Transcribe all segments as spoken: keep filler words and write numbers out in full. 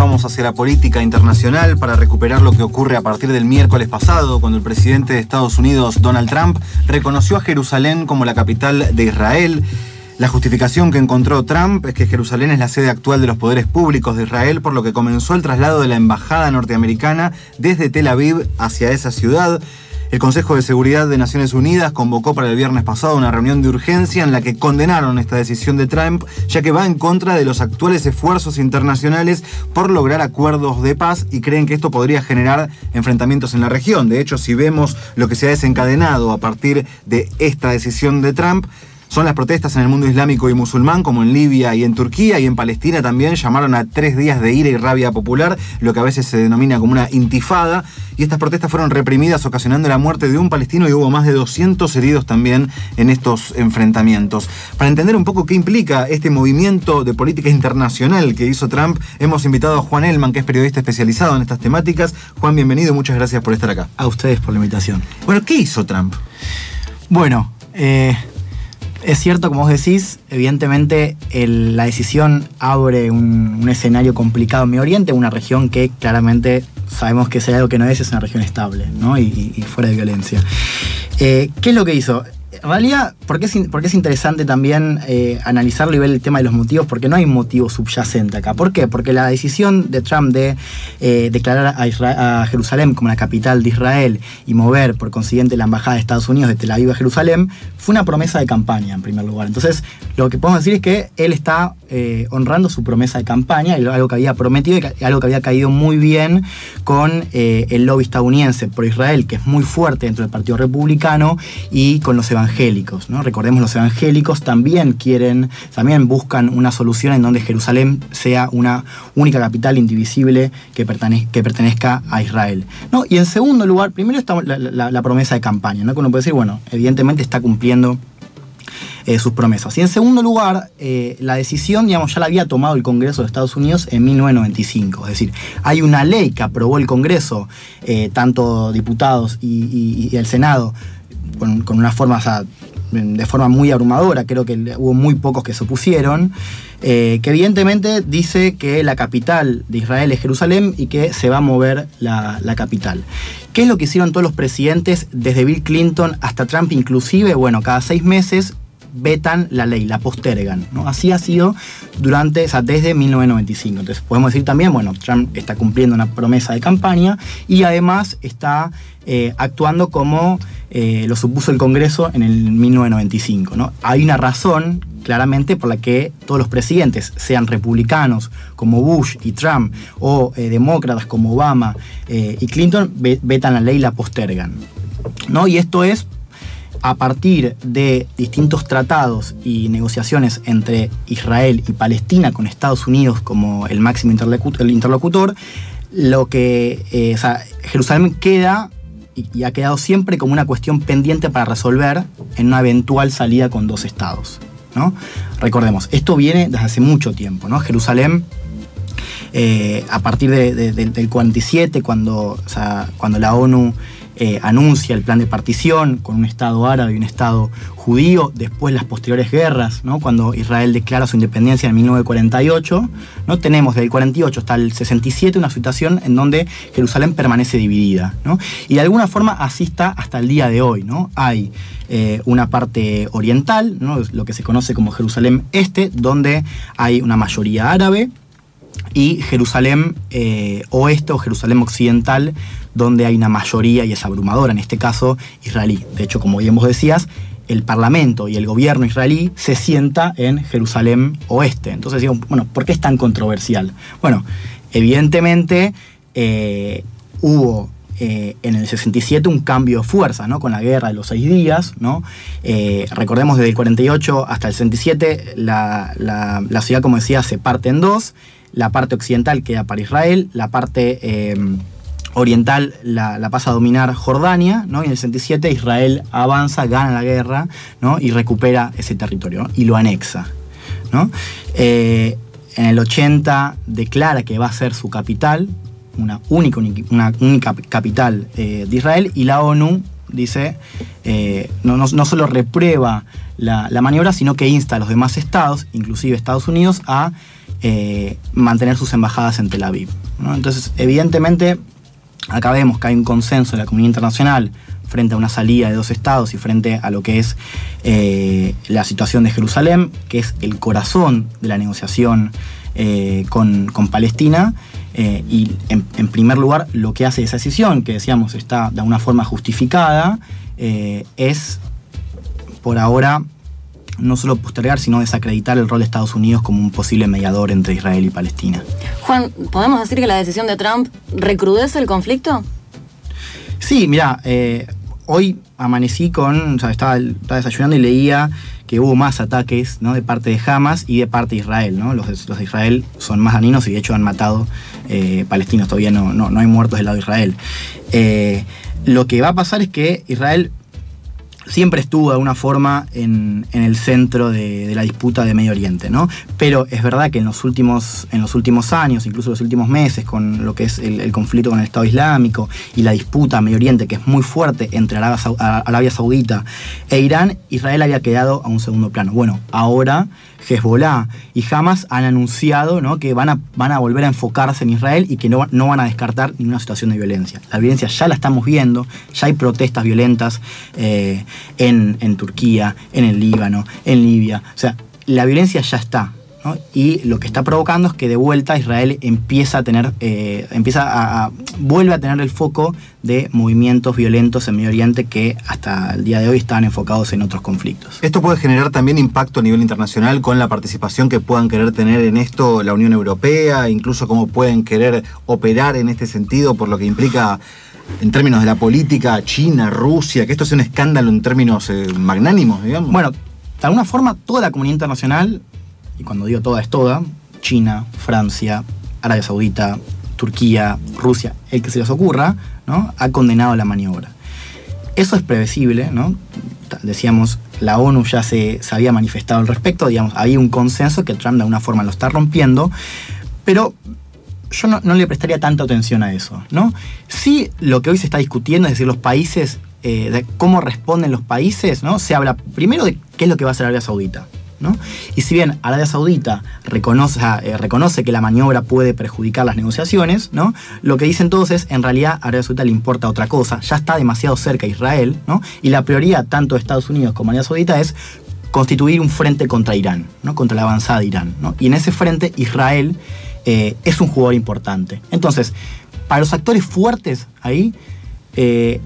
vamos hacia la política internacional para recuperar lo que ocurre a partir del miércoles pasado, cuando el presidente de Estados Unidos, Donald Trump, reconoció a Jerusalén como la capital de Israel. La justificación que encontró Trump es que Jerusalén es la sede actual de los poderes públicos de Israel, por lo que comenzó el traslado de la embajada norteamericana desde Tel Aviv hacia esa ciudad. El Consejo de Seguridad de Naciones Unidas convocó para el viernes pasado una reunión de urgencia en la que condenaron esta decisión de Trump, ya que va en contra de los actuales esfuerzos internacionales por lograr acuerdos de paz y creen que esto podría generar enfrentamientos en la región. De hecho, si vemos lo que se ha desencadenado a partir de esta decisión de Trump, son las protestas en el mundo islámico y musulmán, como en Libia y en Turquía, y en Palestina también llamaron a tres días de ira y rabia popular, lo que a veces se denomina como una intifada, y estas protestas fueron reprimidas, ocasionando la muerte de un palestino, y hubo más de doscientos heridos también en estos enfrentamientos. Para entender un poco qué implica este movimiento de política internacional que hizo Trump, hemos invitado a Juan Elman, que es periodista especializado en estas temáticas. Juan, bienvenido, muchas gracias por estar acá. A ustedes por la invitación. Bueno, ¿qué hizo Trump? Bueno, eh... es cierto, como vos decís, evidentemente el, la decisión abre un, un escenario complicado en Medio Oriente, una región que claramente sabemos que si hay algo que no es, es una región estable, ¿no? y, y fuera de violencia. Eh, ¿Qué es lo que hizo? En realidad, ¿por qué es, por qué es interesante también eh, analizarlo y ver el tema de los motivos? Porque no hay un motivo subyacente acá. ¿Por qué? Porque la decisión de Trump de eh, declarar a, Israel, a Jerusalén como la capital de Israel y mover, por consiguiente, la embajada de Estados Unidos de Tel Aviv a Jerusalén fue una promesa de campaña, en primer lugar. Entonces, lo que podemos decir es que él está eh, honrando su promesa de campaña, algo que había prometido y algo que había caído muy bien con eh, el lobby estadounidense por Israel, que es muy fuerte dentro del Partido Republicano, y con los evangélicos. evangélicos, ¿no? Recordemos, los evangélicos también quieren, también buscan una solución en donde Jerusalén sea una única capital indivisible que, pertene, que pertenezca a Israel, ¿no? Y en segundo lugar, primero está la, la, la promesa de campaña, ¿no? Que uno puede decir, bueno, evidentemente está cumpliendo eh, sus promesas. Y en segundo lugar, eh, la decisión, digamos, ya la había tomado el Congreso de Estados Unidos en mil novecientos noventa y cinco. Es decir, hay una ley que aprobó el Congreso, eh, tanto diputados y, y, y el Senado, Con, con una forma, o sea, de forma muy abrumadora, creo que hubo muy pocos que se opusieron, eh, que evidentemente dice que la capital de Israel es Jerusalén y que se va a mover la, la capital. ¿Qué es lo que hicieron todos los presidentes, desde Bill Clinton hasta Trump inclusive? Bueno, cada seis meses vetan la ley, la postergan, ¿no? Así ha sido durante, o sea, desde mil novecientos noventa y cinco. Entonces podemos decir también, bueno, Trump está cumpliendo una promesa de campaña y además está eh, actuando como eh, lo supuso el Congreso en el mil novecientos noventa y cinco, ¿no? Hay una razón claramente por la que todos los presidentes, sean republicanos como Bush y Trump o eh, demócratas como Obama eh, y Clinton, vetan la ley y la postergan, ¿no? Y esto es a partir de distintos tratados y negociaciones entre Israel y Palestina, con Estados Unidos como el máximo interlocutor, lo que eh, o sea, Jerusalén queda y, y ha quedado siempre como una cuestión pendiente para resolver en una eventual salida con dos estados, ¿no? Recordemos, esto viene desde hace mucho tiempo, ¿no? Jerusalén, eh, a partir de, de, de, del cuarenta y siete, cuando, o sea, cuando la ONU Eh, anuncia el plan de partición con un Estado árabe y un Estado judío, después las posteriores guerras, ¿no? Cuando Israel declara su independencia en mil novecientos cuarenta y ocho, ¿no? Tenemos desde el cuarenta y ocho hasta el sesenta y siete una situación en donde Jerusalén permanece dividida, ¿no? Y de alguna forma así está hasta el día de hoy, ¿no? Hay eh, una parte oriental, ¿no? Lo que se conoce como Jerusalén Este, donde hay una mayoría árabe, y Jerusalén eh, Oeste o Jerusalén Occidental, donde hay una mayoría, y es abrumadora, en este caso, israelí. De hecho, como bien vos decías, el Parlamento y el gobierno israelí se sienta en Jerusalén Oeste. Entonces digo, bueno, ¿por qué es tan controversial? Bueno, evidentemente eh, hubo eh, en el sesenta y siete un cambio de fuerza, ¿no? Con la guerra de los seis días, ¿no? Eh, recordemos, desde el cuarenta y ocho hasta el sesenta y siete, la, la, la ciudad, como decía, se parte en dos. La parte occidental queda para Israel, la parte eh, oriental la, la pasa a dominar Jordania, ¿no? Y en el sesenta y siete Israel avanza, gana la guerra, ¿no? Y recupera ese territorio, ¿no? Y lo anexa, ¿no? Eh, en el ochenta declara que va a ser su capital, una única, una única capital eh, de Israel, y la ONU dice, eh, no, no, no solo reprueba la, la maniobra, sino que insta a los demás estados, inclusive Estados Unidos, a eh, mantener sus embajadas en Tel Aviv, ¿no? Entonces, evidentemente, acá vemos que hay un consenso de la comunidad internacional frente a una salida de dos estados y frente a lo que es eh, la situación de Jerusalén, que es el corazón de la negociación eh, con, con Palestina. Eh, y en, en primer lugar, lo que hace esa decisión, que decíamos está de alguna forma justificada, eh, es por ahora no solo postergar, sino desacreditar el rol de Estados Unidos como un posible mediador entre Israel y Palestina. Juan, ¿podemos decir que la decisión de Trump recrudece el conflicto? Sí, mirá, eh, hoy amanecí con, o sea, estaba, estaba desayunando y leía que hubo más ataques, ¿no?, de parte de Hamas y de parte de Israel, ¿no? Los de, los de Israel son más dañinos y de hecho han matado eh, palestinos, todavía no, no, no hay muertos del lado de Israel. Eh, lo que va a pasar es que Israel siempre estuvo de alguna forma en, en el centro de, de la disputa de Medio Oriente, ¿no? Pero es verdad que en los últimos, en los últimos años, incluso los últimos meses, con lo que es el, el conflicto con el Estado Islámico y la disputa a Medio Oriente, que es muy fuerte entre Arabia, Arabia Saudita e Irán, Israel había quedado a un segundo plano. Bueno, ahora Hezbollah y Hamas han anunciado, ¿no?, que van a, van a volver a enfocarse en Israel y que no, no van a descartar ninguna situación de violencia. La violencia ya la estamos viendo, ya hay protestas violentas eh, en, en Turquía, en el Líbano, en Libia. O sea, la violencia ya está, ¿no? Y lo que está provocando es que de vuelta Israel empieza a tener, eh, empieza a, a, vuelve a tener el foco de movimientos violentos en Medio Oriente que hasta el día de hoy estaban enfocados en otros conflictos. Esto puede generar también impacto a nivel internacional con la participación que puedan querer tener en esto la Unión Europea, incluso cómo pueden querer operar en este sentido, por lo que implica en términos de la política, China, Rusia, que esto sea un escándalo en términos eh, magnánimos, digamos. Bueno, de alguna forma toda la comunidad internacional, y cuando digo toda es toda, China, Francia, Arabia Saudita, Turquía, Rusia, el que se les ocurra, ¿no?, ha condenado la maniobra. Eso es previsible, ¿no? Decíamos, la ONU ya se, se había manifestado al respecto, digamos, había un consenso que Trump de alguna forma lo está rompiendo, pero yo no, no le prestaría tanta atención a eso, ¿no? Sí, lo que hoy se está discutiendo, es decir, los países, eh, de cómo responden los países, ¿no? Se habla primero de qué es lo que va a hacer Arabia Saudita, ¿no? Y si bien Arabia Saudita reconoce, eh, reconoce que la maniobra puede perjudicar las negociaciones, ¿no?, lo que dicen todos es, en realidad a Arabia Saudita le importa otra cosa, ya está demasiado cerca a Israel, ¿no?, y la prioridad tanto de Estados Unidos como Arabia Saudita es constituir un frente contra Irán, ¿no?, contra la avanzada de Irán, ¿no? Y en ese frente Israel eh, es un jugador importante. Entonces, para los actores fuertes ahí, eh,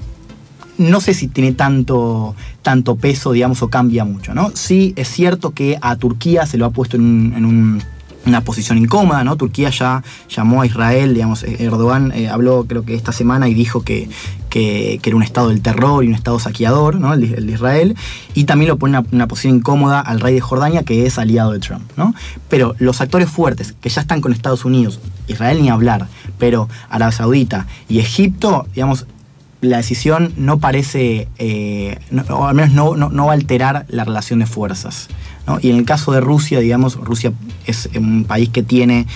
no sé si tiene tanto, tanto peso, digamos, o cambia mucho, ¿no? Sí, es cierto que a Turquía se lo ha puesto en, un, en un, una posición incómoda, ¿no? Turquía ya llamó a Israel, digamos, Erdogan eh, habló creo que esta semana y dijo que, que, que era un estado del terror y un estado saqueador, ¿no?, el de, el de Israel, y también lo pone en una, una posición incómoda al rey de Jordania, que es aliado de Trump, ¿no? Pero los actores fuertes que ya están con Estados Unidos, Israel ni hablar, pero Arabia Saudita y Egipto, digamos, la decisión no parece, eh, no, o al menos no, no, no va a alterar la relación de fuerzas, ¿no? Y en el caso de Rusia, digamos, Rusia es un país que tiene,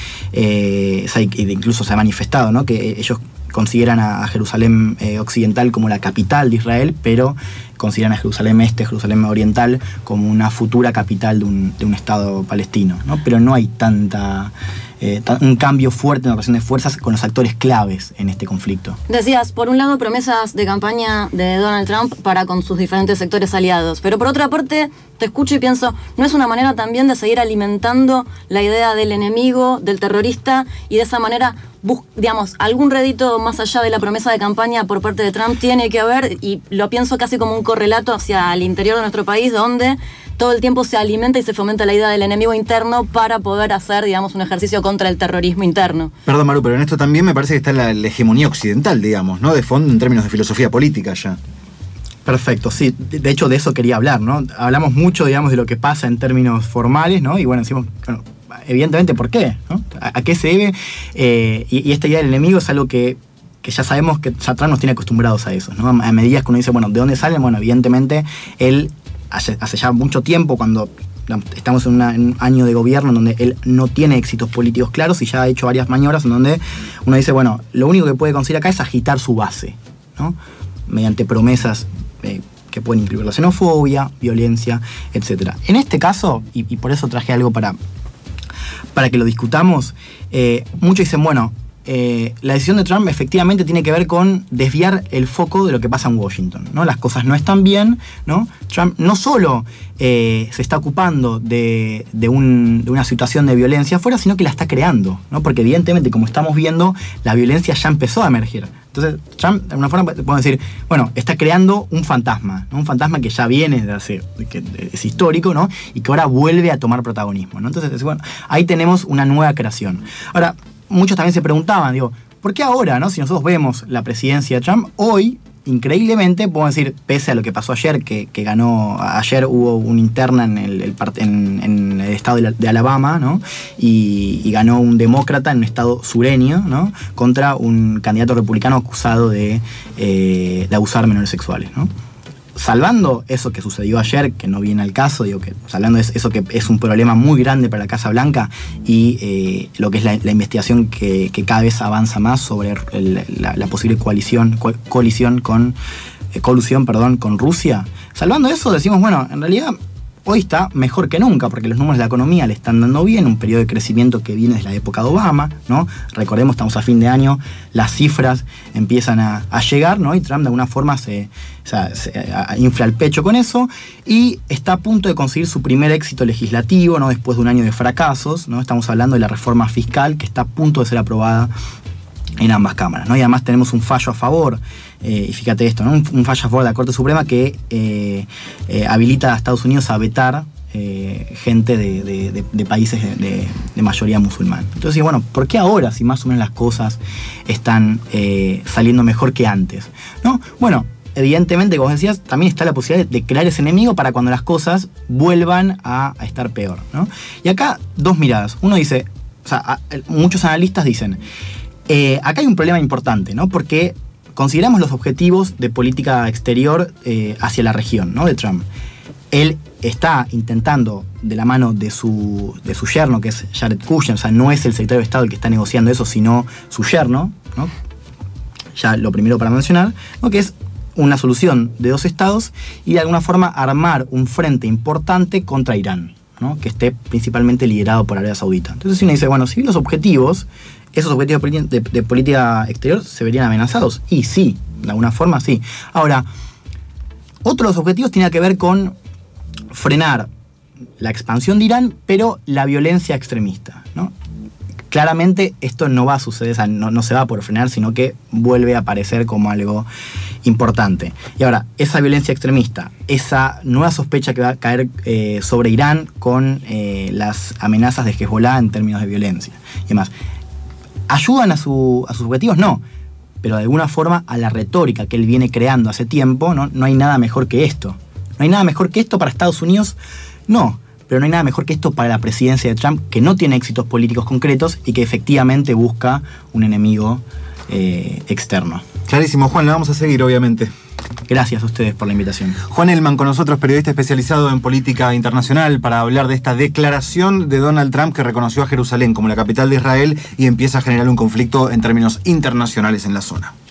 eh, incluso se ha manifestado, ¿no?, que ellos consideran a Jerusalén eh, occidental como la capital de Israel, pero consideran a Jerusalén este, Jerusalén oriental, como una futura capital de un, de un Estado palestino, ¿no? Pero no hay tanta... Eh, un cambio fuerte en la relación de fuerzas con los actores claves en este conflicto. Decías, por un lado, promesas de campaña de Donald Trump para con sus diferentes sectores aliados, pero por otra parte, te escucho y pienso, ¿no es una manera también de seguir alimentando la idea del enemigo, del terrorista, y de esa manera, bus- digamos, algún rédito más allá de la promesa de campaña por parte de Trump tiene que haber, y lo pienso casi como un correlato hacia el interior de nuestro país, donde todo el tiempo se alimenta y se fomenta la idea del enemigo interno para poder hacer, digamos, un ejercicio contra el terrorismo interno? Perdón, Maru, pero en esto también me parece que está la, la hegemonía occidental, digamos, ¿no?, de fondo en términos de filosofía política ya. Perfecto, sí. De hecho, de eso quería hablar, ¿no? Hablamos mucho, digamos, de lo que pasa en términos formales, ¿no? Y bueno, decimos, bueno, evidentemente, ¿por qué? ¿No? ¿A, a qué se debe? Eh, y, y esta idea del enemigo es algo que, que ya sabemos que Trump nos tiene acostumbrados a eso, ¿no? A medida que uno dice, bueno, ¿de dónde salen? Bueno, evidentemente, él hace, hace ya mucho tiempo, cuando estamos en, una, en un año de gobierno en donde él no tiene éxitos políticos claros y ya ha hecho varias maniobras en donde uno dice, bueno, lo único que puede conseguir acá es agitar su base, ¿no?, mediante promesas eh, que pueden incluir la xenofobia, violencia, etcétera. En este caso, y, y por eso traje algo para, para que lo discutamos. Eh, muchos dicen, bueno, Eh, la decisión de Trump efectivamente tiene que ver con desviar el foco de lo que pasa en Washington, ¿no? Las cosas no están bien, ¿no? Trump no solo eh, se está ocupando de, de, un, de una situación de violencia afuera, sino que la está creando, ¿no? Porque evidentemente, como estamos viendo, la violencia ya empezó a emerger. Entonces, Trump, de alguna forma, podemos decir, bueno, está creando un fantasma, ¿no? Un fantasma que ya viene de hace, que es histórico, ¿no? Y que ahora vuelve a tomar protagonismo, ¿no? Entonces, bueno, ahí tenemos una nueva creación. Ahora, muchos también se preguntaban, digo, ¿por qué ahora, no? Si nosotros vemos la presidencia de Trump, hoy, increíblemente, podemos decir, pese a lo que pasó ayer, que, que ganó, ayer hubo una interna en el, el en, en el estado de, de Alabama, ¿no? Y, y ganó un demócrata en un estado sureño, ¿no? Contra un candidato republicano acusado de, eh, de abusar menores sexuales, ¿no? Salvando eso que sucedió ayer, que no viene al caso, digo que salvando eso que es un problema muy grande para la Casa Blanca y eh, lo que es la, la investigación que, que cada vez avanza más sobre el, la, la posible coalición, co colisión con, eh, colusión perdón, con Rusia. Salvando eso decimos, bueno, en realidad hoy está mejor que nunca, porque los números de la economía le están dando bien, un periodo de crecimiento que viene desde la época de Obama, ¿no? Recordemos, estamos a fin de año, las cifras empiezan a, a llegar, ¿no? Y Trump de alguna forma se, o sea, se a, a, infla el pecho con eso y está a punto de conseguir su primer éxito legislativo, ¿no? Después de un año de fracasos, ¿no? Estamos hablando de la reforma fiscal que está a punto de ser aprobada en ambas cámaras, ¿no? Y además tenemos un fallo a favor, eh, y fíjate esto, ¿no? Un, un fallo a favor de la Corte Suprema que eh, eh, habilita a Estados Unidos a vetar eh, gente de, de, de, de países de, de, de mayoría musulmana. Entonces, bueno, ¿por qué ahora, si más o menos las cosas están eh, saliendo mejor que antes? ¿No? Bueno, evidentemente, como decías, también está la posibilidad de crear ese enemigo para cuando las cosas vuelvan a, a estar peor, ¿no? Y acá, dos miradas. Uno dice, o sea, a, muchos analistas dicen, Eh, acá hay un problema importante, ¿no? Porque consideramos los objetivos de política exterior eh, hacia la región, ¿no? De Trump. Él está intentando, de la mano de su, de su yerno, que es Jared Kushner, o sea, no es el secretario de Estado el que está negociando eso, sino su yerno, ¿no? Ya lo primero para mencionar, ¿no? Que es una solución de dos estados y de alguna forma armar un frente importante contra Irán, ¿no? Que esté principalmente liderado por Arabia Saudita. Entonces uno dice, bueno, si los objetivos, esos objetivos de, de, de política exterior se verían amenazados. Y sí, de alguna forma sí. Ahora, otro de los objetivos tiene que ver con frenar la expansión de Irán, pero la violencia extremista, ¿no? Claramente esto no va a suceder, o sea, no, no se va a poder frenar, sino que vuelve a aparecer como algo importante. Y ahora, esa violencia extremista, esa nueva sospecha que va a caer eh, sobre Irán con eh, las amenazas de Hezbollah en términos de violencia y demás, ¿ayudan a, su, a sus objetivos? No, pero de alguna forma a la retórica que él viene creando hace tiempo, ¿no? No hay nada mejor que esto. ¿No hay nada mejor que esto para Estados Unidos? No, pero no hay nada mejor que esto para la presidencia de Trump, que no tiene éxitos políticos concretos y que efectivamente busca un enemigo eh, externo. Clarísimo, Juan, le vamos a seguir, obviamente. Gracias a ustedes por la invitación. Juan Elman con nosotros, periodista especializado en política internacional, para hablar de esta declaración de Donald Trump que reconoció a Jerusalén como la capital de Israel y empieza a generar un conflicto en términos internacionales en la zona.